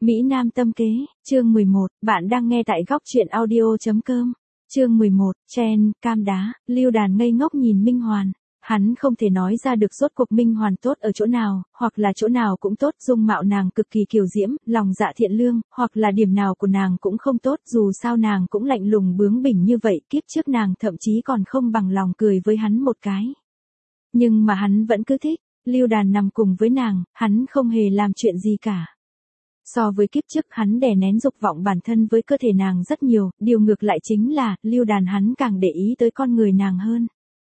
Mỹ Nam tâm kế, chương 11, bạn đang nghe tại góc truyện audio.com. Chương 11, Chen, cam đá, Lưu Đàn ngây ngốc nhìn Minh Hoàn. Hắn không thể nói ra được rốt cuộc Minh Hoàn tốt ở chỗ nào, hoặc là chỗ nào cũng tốt, dung mạo nàng cực kỳ kiều diễm, lòng dạ thiện lương, hoặc là điểm nào của nàng cũng không tốt, dù sao nàng cũng lạnh lùng bướng bỉnh như vậy, kiếp trước nàng thậm chí còn không bằng lòng cười với hắn một cái. Nhưng mà hắn vẫn cứ thích, Lưu Đàn nằm cùng với nàng, hắn không hề làm chuyện gì cả. So với kiếp trước hắn đè nén dục vọng bản thân với cơ thể nàng rất nhiều, điều ngược lại chính là, Lưu Đàn hắn càng để ý tới con người nàng hơn.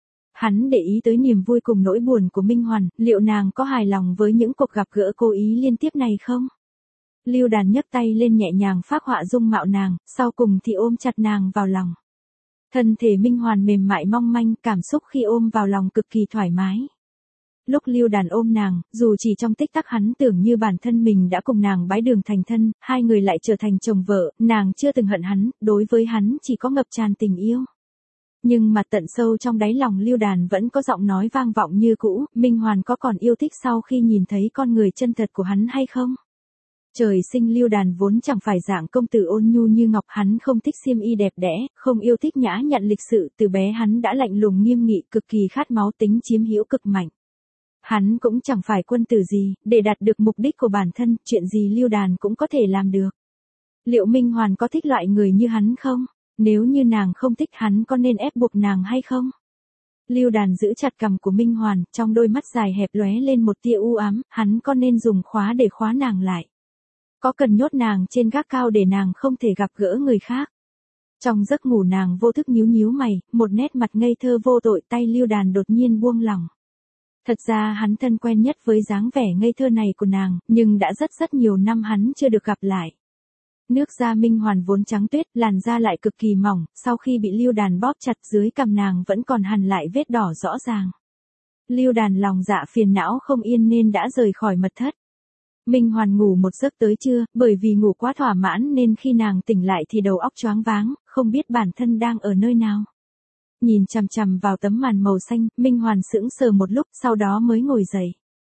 Hắn để ý tới niềm vui cùng nỗi buồn của Minh Hoàn, liệu nàng có hài lòng với những cuộc gặp gỡ cố ý liên tiếp này không? Lưu Đàn nhấc tay lên nhẹ nhàng phác họa dung mạo nàng, sau cùng thì ôm chặt nàng vào lòng. Thân thể Minh Hoàn mềm mại mong manh, cảm xúc khi ôm vào lòng cực kỳ thoải mái. Lúc Lưu Đàn ôm nàng, dù chỉ trong tích tắc hắn tưởng như bản thân mình đã cùng nàng bái đường thành thân, hai người lại trở thành chồng vợ, nàng chưa từng hận hắn, đối với hắn chỉ có ngập tràn tình yêu. Nhưng mà tận sâu trong đáy lòng Lưu Đàn vẫn có giọng nói vang vọng như cũ, Minh Hoàn có còn yêu thích sau khi nhìn thấy con người chân thật của hắn hay không? Trời sinh Lưu Đàn vốn chẳng phải dạng công tử ôn nhu như ngọc, hắn không thích xiêm y đẹp đẽ, không yêu thích nhã nhặn lịch sự, từ bé hắn đã lạnh lùng nghiêm nghị, cực kỳ khát máu, tính chiếm hữu cực mạnh. Hắn cũng chẳng phải quân tử gì, để đạt được mục đích của bản thân, chuyện gì Lưu Đàn cũng có thể làm được. Liệu Minh Hoàn có thích loại người như hắn không? Nếu như nàng không thích hắn có nên ép buộc nàng hay không? Lưu Đàn giữ chặt cằm của Minh Hoàn, trong đôi mắt dài hẹp lóe lên một tia u ám, hắn có nên dùng khóa để khóa nàng lại? Có cần nhốt nàng trên gác cao để nàng không thể gặp gỡ người khác? Trong giấc ngủ nàng vô thức nhíu nhíu mày, một nét mặt ngây thơ vô tội, tay Lưu Đàn đột nhiên buông lỏng. Thật ra hắn thân quen nhất với dáng vẻ ngây thơ này của nàng, nhưng đã rất nhiều năm hắn chưa được gặp lại. Nước da Minh Hoàn vốn trắng tuyết, làn da lại cực kỳ mỏng, sau khi bị Lưu Đàn bóp chặt dưới cằm nàng vẫn còn hằn lại vết đỏ rõ ràng. Lưu Đàn lòng dạ phiền não không yên nên đã rời khỏi mật thất. Minh Hoàn ngủ một giấc tới trưa, bởi vì ngủ quá thỏa mãn nên khi nàng tỉnh lại thì đầu óc choáng váng, không biết bản thân đang ở nơi nào. Nhìn chằm chằm vào tấm màn màu xanh, Minh Hoàn sững sờ một lúc, sau đó mới ngồi dậy.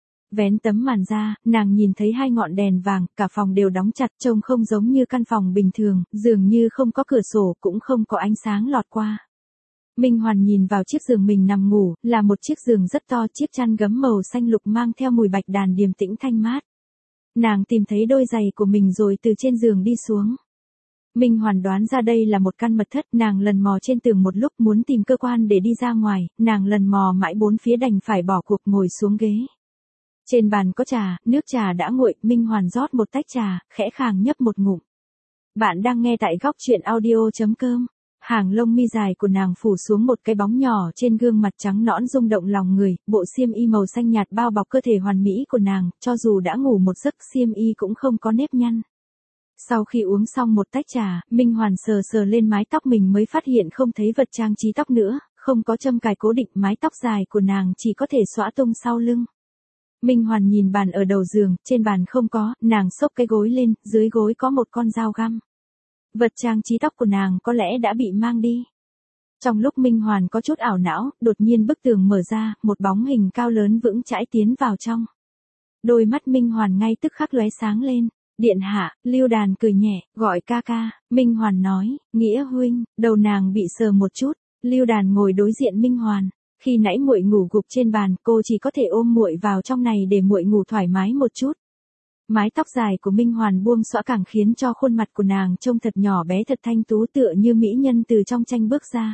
Vén tấm màn ra, nàng nhìn thấy hai ngọn đèn vàng, cả phòng đều đóng chặt, trông không giống như căn phòng bình thường, dường như không có cửa sổ, cũng không có ánh sáng lọt qua. Minh Hoàn nhìn vào chiếc giường mình nằm ngủ, là một chiếc giường rất to, chiếc chăn gấm màu xanh lục mang theo mùi bạch đàn điềm tĩnh thanh mát. Nàng tìm thấy đôi giày của mình rồi từ trên giường đi xuống. Minh Hoàn đoán ra đây là một căn mật thất, nàng lần mò trên tường một lúc muốn tìm cơ quan để đi ra ngoài, nàng lần mò mãi bốn phía đành phải bỏ cuộc ngồi xuống ghế. Trên bàn có trà, nước trà đã nguội, Minh Hoàn rót một tách trà, khẽ khàng nhấp một ngụm. Bạn đang nghe tại góc truyện audio.com. Hàng lông mi dài của nàng phủ xuống một cái bóng nhỏ trên gương mặt trắng nõn rung động lòng người, bộ xiêm y màu xanh nhạt bao bọc cơ thể hoàn mỹ của nàng, cho dù đã ngủ một giấc xiêm y cũng không có nếp nhăn. Sau khi uống xong một tách trà, Minh Hoàn sờ sờ lên mái tóc mình mới phát hiện không thấy vật trang trí tóc nữa, không có châm cài cố định, mái tóc dài của nàng chỉ có thể xõa tung sau lưng. Minh Hoàn nhìn bàn ở đầu giường, trên bàn không có, nàng xốc cái gối lên, dưới gối có một con dao găm. Vật trang trí tóc của nàng có lẽ đã bị mang đi. Trong lúc Minh Hoàn có chút ảo não, đột nhiên bức tường mở ra, một bóng hình cao lớn vững chãi tiến vào trong. Đôi mắt Minh Hoàn ngay tức khắc lóe sáng lên. Điện hạ, Lưu Đàn cười nhẹ, gọi ca ca. Minh Hoàn nói, Nghĩa huynh. Đầu nàng bị sờ một chút. Lưu Đàn ngồi đối diện Minh Hoàn. Khi nãy muội ngủ gục trên bàn, cô chỉ có thể ôm muội vào trong này để muội ngủ thoải mái một chút. Mái tóc dài của Minh Hoàn buông xõa càng khiến cho khuôn mặt của nàng trông thật nhỏ bé, thật thanh tú, tựa như mỹ nhân từ trong tranh bước ra.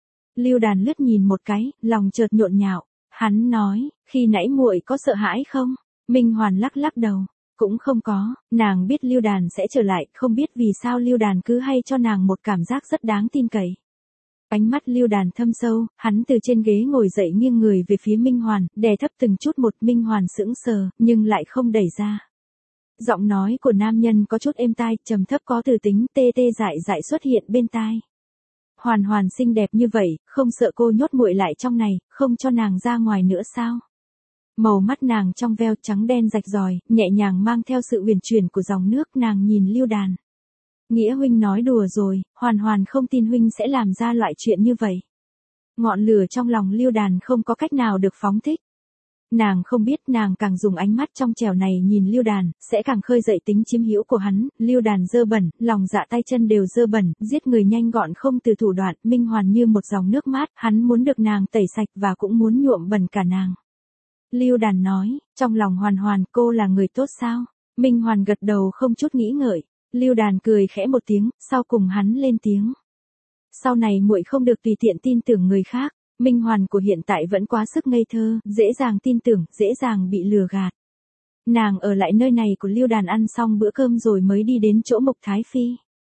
Lưu Đàn lướt nhìn một cái, lòng chợt nhộn nhạo. Hắn nói, khi nãy muội có sợ hãi không? Minh Hoàn lắc lắc đầu. Cũng không có, nàng biết Lưu Đàn sẽ trở lại, không biết vì sao Lưu Đàn cứ hay cho nàng một cảm giác rất đáng tin cậy. Ánh mắt Lưu Đàn thâm sâu, hắn từ trên ghế ngồi dậy nghiêng người về phía Minh Hoàn, đè thấp từng chút một. Minh Hoàn sững sờ, nhưng lại không đẩy ra. Giọng nói của nam nhân có chút êm tai, trầm thấp có từ tính, tê tê dại dại xuất hiện bên tai. Hoàn Hoàn xinh đẹp như vậy, không sợ cô nhốt muội lại trong này, không cho nàng ra ngoài nữa sao? Màu mắt nàng trong veo trắng đen rạch ròi, nhẹ nhàng mang theo sự uyển chuyển của dòng nước, nàng nhìn Lưu Đàn. Nghĩa huynh nói đùa rồi, Hoàn Hoàn không tin huynh sẽ làm ra loại chuyện như vậy. Ngọn lửa trong lòng Lưu Đàn không có cách nào được phóng thích. Nàng không biết nàng càng dùng ánh mắt trong trẻo này nhìn Lưu Đàn, sẽ càng khơi dậy tính chiếm hữu của hắn. Lưu Đàn dơ bẩn, lòng dạ tay chân đều dơ bẩn, giết người nhanh gọn không từ thủ đoạn, Minh Hoàn như một dòng nước mát, hắn muốn được nàng tẩy sạch và cũng muốn nhuộm bẩn cả nàng. Lưu Đàn nói, trong lòng Hoàn Hoàn, cô là người tốt sao? Minh Hoàn gật đầu không chút nghĩ ngợi. Lưu Đàn cười khẽ một tiếng, sau cùng hắn lên tiếng. Sau này muội không được tùy tiện tin tưởng người khác. Minh Hoàn của hiện tại vẫn quá sức ngây thơ, dễ dàng tin tưởng, dễ dàng bị lừa gạt. Nàng ở lại nơi này của Lưu Đàn ăn xong bữa cơm rồi mới đi đến chỗ Mục Thái Phi.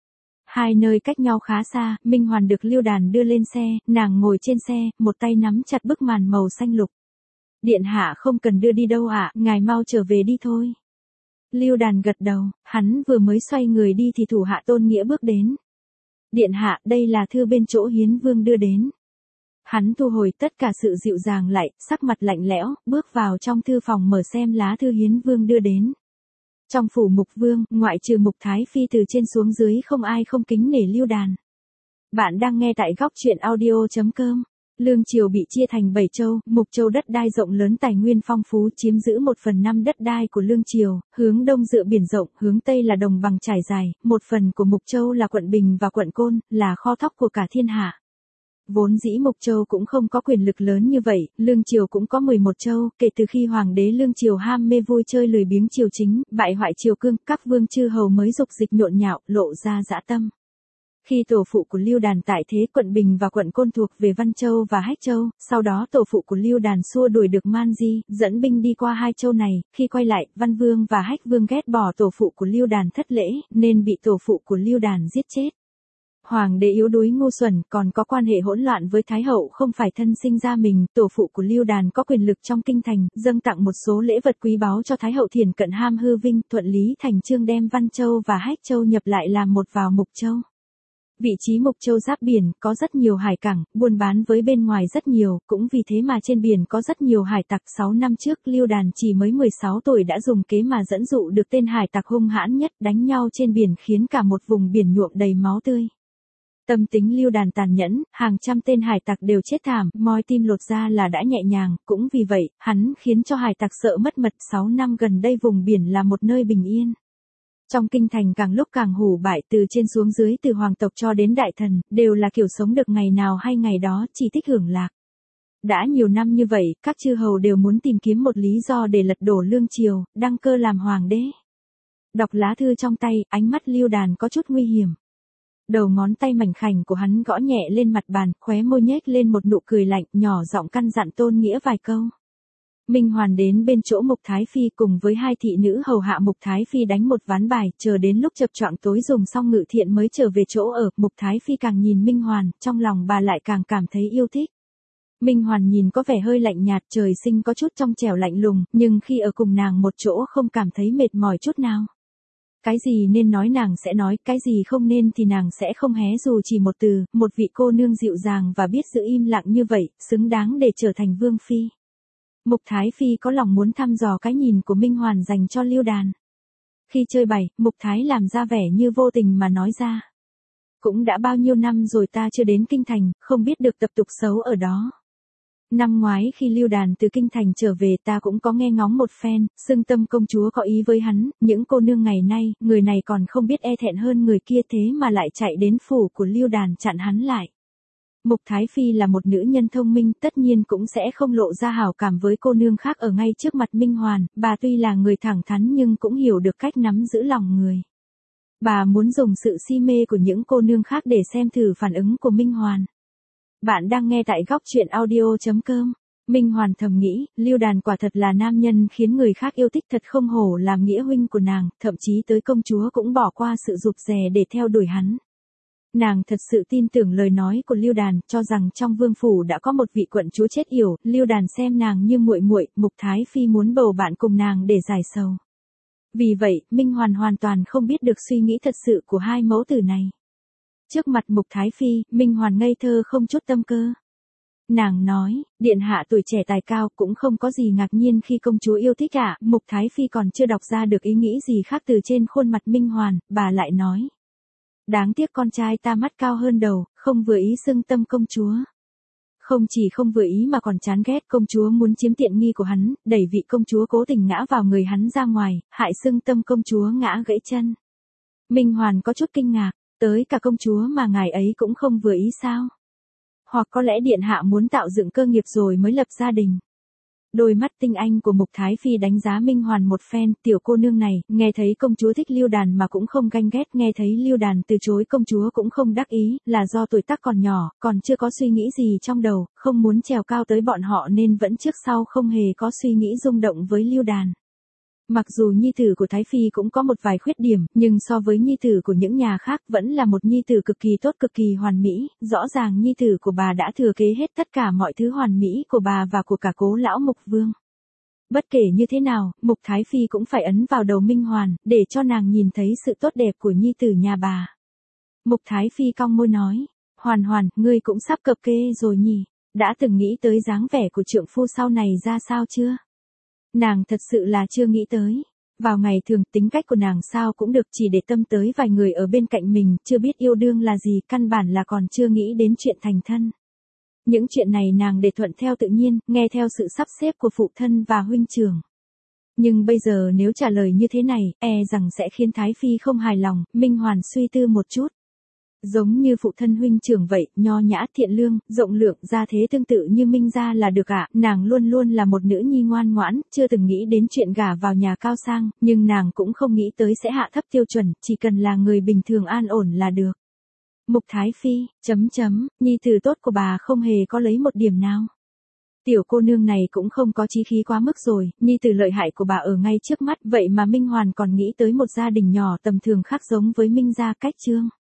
Hai nơi cách nhau khá xa, Minh Hoàn được Lưu Đàn đưa lên xe, nàng ngồi trên xe, một tay nắm chặt bức màn màu xanh lục. Điện hạ không cần đưa đi đâu ạ, ngài mau trở về đi thôi. Lưu Đàn gật đầu, hắn vừa mới xoay người đi thì thủ hạ Tôn Nghĩa bước đến. Điện hạ, đây là thư bên chỗ Hiến Vương đưa đến. Hắn thu hồi tất cả sự dịu dàng lại, sắc mặt lạnh lẽo, bước vào trong thư phòng mở xem lá thư Hiến Vương đưa đến. Trong phủ Mục Vương, ngoại trừ Mục Thái Phi từ trên xuống dưới không ai không kính nể Lưu Đàn. Bạn đang nghe tại góc truyện audio.com. Lương triều bị chia thành 7 châu, Mục Châu đất đai rộng lớn tài nguyên phong phú chiếm giữ 1/5 đất đai của Lương triều, hướng đông dựa biển rộng, hướng tây là đồng bằng trải dài, một phần của Mục Châu là quận Bình và quận Côn, là kho thóc của cả thiên hạ. Vốn dĩ Mục Châu cũng không có quyền lực lớn như vậy, Lương triều cũng có 11 châu, kể từ khi hoàng đế Lương triều ham mê vui chơi lười biếng triều chính, bại hoại triều cương, các vương chư hầu mới dục dịch nhộn nhạo, lộ ra dã tâm. Khi tổ phụ của Lưu Đàn tại thế quận Bình và quận Côn thuộc về Văn Châu và Hách Châu, sau đó tổ phụ của Lưu Đàn xua đuổi được Man Di, dẫn binh đi qua hai châu này, khi quay lại, Văn Vương và Hách Vương ghét bỏ tổ phụ của Lưu Đàn thất lễ, nên bị tổ phụ của Lưu Đàn giết chết. Hoàng đế yếu đuối ngu xuẩn, còn có quan hệ hỗn loạn với Thái hậu không phải thân sinh ra mình, tổ phụ của Lưu Đàn có quyền lực trong kinh thành, dâng tặng một số lễ vật quý báu cho Thái hậu Thiển Cận ham hư vinh, thuận lý thành chương đem Văn Châu và Hách Châu nhập lại làm một vào Mục Châu. Vị trí Mục Châu giáp biển, có rất nhiều hải cảng, buôn bán với bên ngoài rất nhiều, cũng vì thế mà trên biển có rất nhiều hải tặc. 6 năm trước, Lưu Đàn chỉ mới 16 tuổi đã dùng kế mà dẫn dụ được tên hải tặc hung hãn nhất, đánh nhau trên biển khiến cả một vùng biển nhuộm đầy máu tươi. Tâm tính Lưu Đàn tàn nhẫn, hàng trăm tên hải tặc đều chết thảm, moi tim lột da là đã nhẹ nhàng, cũng vì vậy, hắn khiến cho hải tặc sợ mất mật. 6 năm gần đây vùng biển là một nơi bình yên. Trong kinh thành càng lúc càng hủ bại, từ trên xuống dưới, từ hoàng tộc cho đến đại thần, đều là kiểu sống được ngày nào hay ngày đó, chỉ thích hưởng lạc. Đã nhiều năm như vậy, các chư hầu đều muốn tìm kiếm một lý do để lật đổ Lương triều, đăng cơ làm hoàng đế. Đọc lá thư trong tay, ánh mắt Lưu Đàn có chút nguy hiểm. Đầu ngón tay mảnh khảnh của hắn gõ nhẹ lên mặt bàn, khóe môi nhếch lên một nụ cười lạnh, nhỏ giọng căn dặn Tôn Nghĩa vài câu. Minh Hoàn đến bên chỗ Mục Thái Phi cùng với hai thị nữ hầu hạ Mục Thái Phi đánh một ván bài, chờ đến lúc chập choạng tối dùng xong ngự thiện mới trở về chỗ ở. Mục Thái Phi càng nhìn Minh Hoàn, trong lòng bà lại càng cảm thấy yêu thích. Minh Hoàn nhìn có vẻ hơi lạnh nhạt, trời sinh có chút trong trẻo lạnh lùng, nhưng khi ở cùng nàng một chỗ không cảm thấy mệt mỏi chút nào. Cái gì nên nói nàng sẽ nói, cái gì không nên thì nàng sẽ không hé dù chỉ một từ. Một vị cô nương dịu dàng và biết giữ im lặng như vậy, xứng đáng để trở thành vương phi. Mục Thái Phi có lòng muốn thăm dò cái nhìn của Minh Hoàn dành cho Lưu Đàn. Khi chơi bày, Mục Thái làm ra vẻ như vô tình mà nói ra. Cũng đã bao nhiêu năm rồi ta chưa đến kinh thành, không biết được tập tục xấu ở đó. Năm ngoái khi Lưu Đàn từ kinh thành trở về ta cũng có nghe ngóng một phen, xưng Tâm công chúa có ý với hắn, những cô nương ngày nay, người này còn không biết e thẹn hơn người kia thế mà lại chạy đến phủ của Lưu Đàn chặn hắn lại. Mục Thái Phi là một nữ nhân thông minh, tất nhiên cũng sẽ không lộ ra hảo cảm với cô nương khác ở ngay trước mặt Minh Hoàn, bà tuy là người thẳng thắn nhưng cũng hiểu được cách nắm giữ lòng người. Bà muốn dùng sự si mê của những cô nương khác để xem thử phản ứng của Minh Hoàn. Bạn đang nghe tại góc truyện audio.com. Minh Hoàn thầm nghĩ, Lưu Đàn quả thật là nam nhân khiến người khác yêu thích, thật không hổ làm nghĩa huynh của nàng, thậm chí tới công chúa cũng bỏ qua sự rụt rè để theo đuổi hắn. Nàng thật sự tin tưởng lời nói của Lưu Đàn, cho rằng trong vương phủ đã có một vị quận chúa chết yểu, Lưu Đàn xem nàng như muội muội, Mục Thái Phi muốn bầu bạn cùng nàng để giải sầu. Vì vậy, Minh Hoàn hoàn toàn không biết được suy nghĩ thật sự của hai mẫu tử này. Trước mặt Mục Thái Phi, Minh Hoàn ngây thơ không chút tâm cơ. Nàng nói, điện hạ tuổi trẻ tài cao, cũng không có gì ngạc nhiên khi công chúa yêu thích ạ. Mục Thái Phi còn chưa đọc ra được ý nghĩ gì khác từ trên khuôn mặt Minh Hoàn, bà lại nói. Đáng tiếc con trai ta mắt cao hơn đầu, không vừa ý xưng Tâm công chúa. Không chỉ không vừa ý mà còn chán ghét công chúa muốn chiếm tiện nghi của hắn, đẩy vị công chúa cố tình ngã vào người hắn ra ngoài, hại xưng tâm công chúa ngã gãy chân. Minh Hoàn có chút kinh ngạc, tới cả công chúa mà ngài ấy cũng không vừa ý sao? Hoặc có lẽ điện hạ muốn tạo dựng cơ nghiệp rồi mới lập gia đình. Đôi mắt tinh anh của Mục Thái Phi đánh giá Minh Hoàn một phen, tiểu cô nương này, nghe thấy công chúa thích Lưu Đàn mà cũng không ganh ghét, nghe thấy Lưu Đàn từ chối công chúa cũng không đắc ý, là do tuổi tác còn nhỏ, còn chưa có suy nghĩ gì trong đầu, không muốn trèo cao tới bọn họ nên vẫn trước sau không hề có suy nghĩ rung động với Lưu Đàn. Mặc dù nhi tử của Thái Phi cũng có một vài khuyết điểm, nhưng so với nhi tử của những nhà khác vẫn là một nhi tử cực kỳ tốt, cực kỳ hoàn mỹ, rõ ràng nhi tử của bà đã thừa kế hết tất cả mọi thứ hoàn mỹ của bà và của cả Cố lão Mục Vương. Bất kể như thế nào, Mục Thái Phi cũng phải ấn vào đầu Minh Hoàn, để cho nàng nhìn thấy sự tốt đẹp của nhi tử nhà bà. Mục Thái Phi cong môi nói, Hoàn Hoàn, ngươi cũng sắp cập kê rồi nhỉ, đã từng nghĩ tới dáng vẻ của trượng phu sau này ra sao chưa? Nàng thật sự là chưa nghĩ tới. Vào ngày thường tính cách của nàng sao cũng được, chỉ để tâm tới vài người ở bên cạnh mình, chưa biết yêu đương là gì, căn bản là còn chưa nghĩ đến chuyện thành thân. Những chuyện này nàng để thuận theo tự nhiên, nghe theo sự sắp xếp của phụ thân và huynh trưởng. Nhưng bây giờ nếu trả lời như thế này, rằng sẽ khiến Thái Phi không hài lòng. Minh Hoàn suy tư một chút. Giống như phụ thân huynh trưởng vậy, nho nhã thiện lương, rộng lượng, gia thế tương tự như Minh gia là được ạ. Nàng luôn luôn là một nữ nhi ngoan ngoãn, chưa từng nghĩ đến chuyện gả vào nhà cao sang, nhưng nàng cũng không nghĩ tới sẽ hạ thấp tiêu chuẩn, chỉ cần là người bình thường an ổn là được. Mục Thái Phi, nhi tử tốt của bà không hề có lấy một điểm nào. Tiểu cô nương này cũng không có chí khí quá mức rồi, nhi tử lợi hại của bà ở ngay trước mắt, vậy mà Minh Hoàn còn nghĩ tới một gia đình nhỏ tầm thường khác giống với Minh gia cách Trương.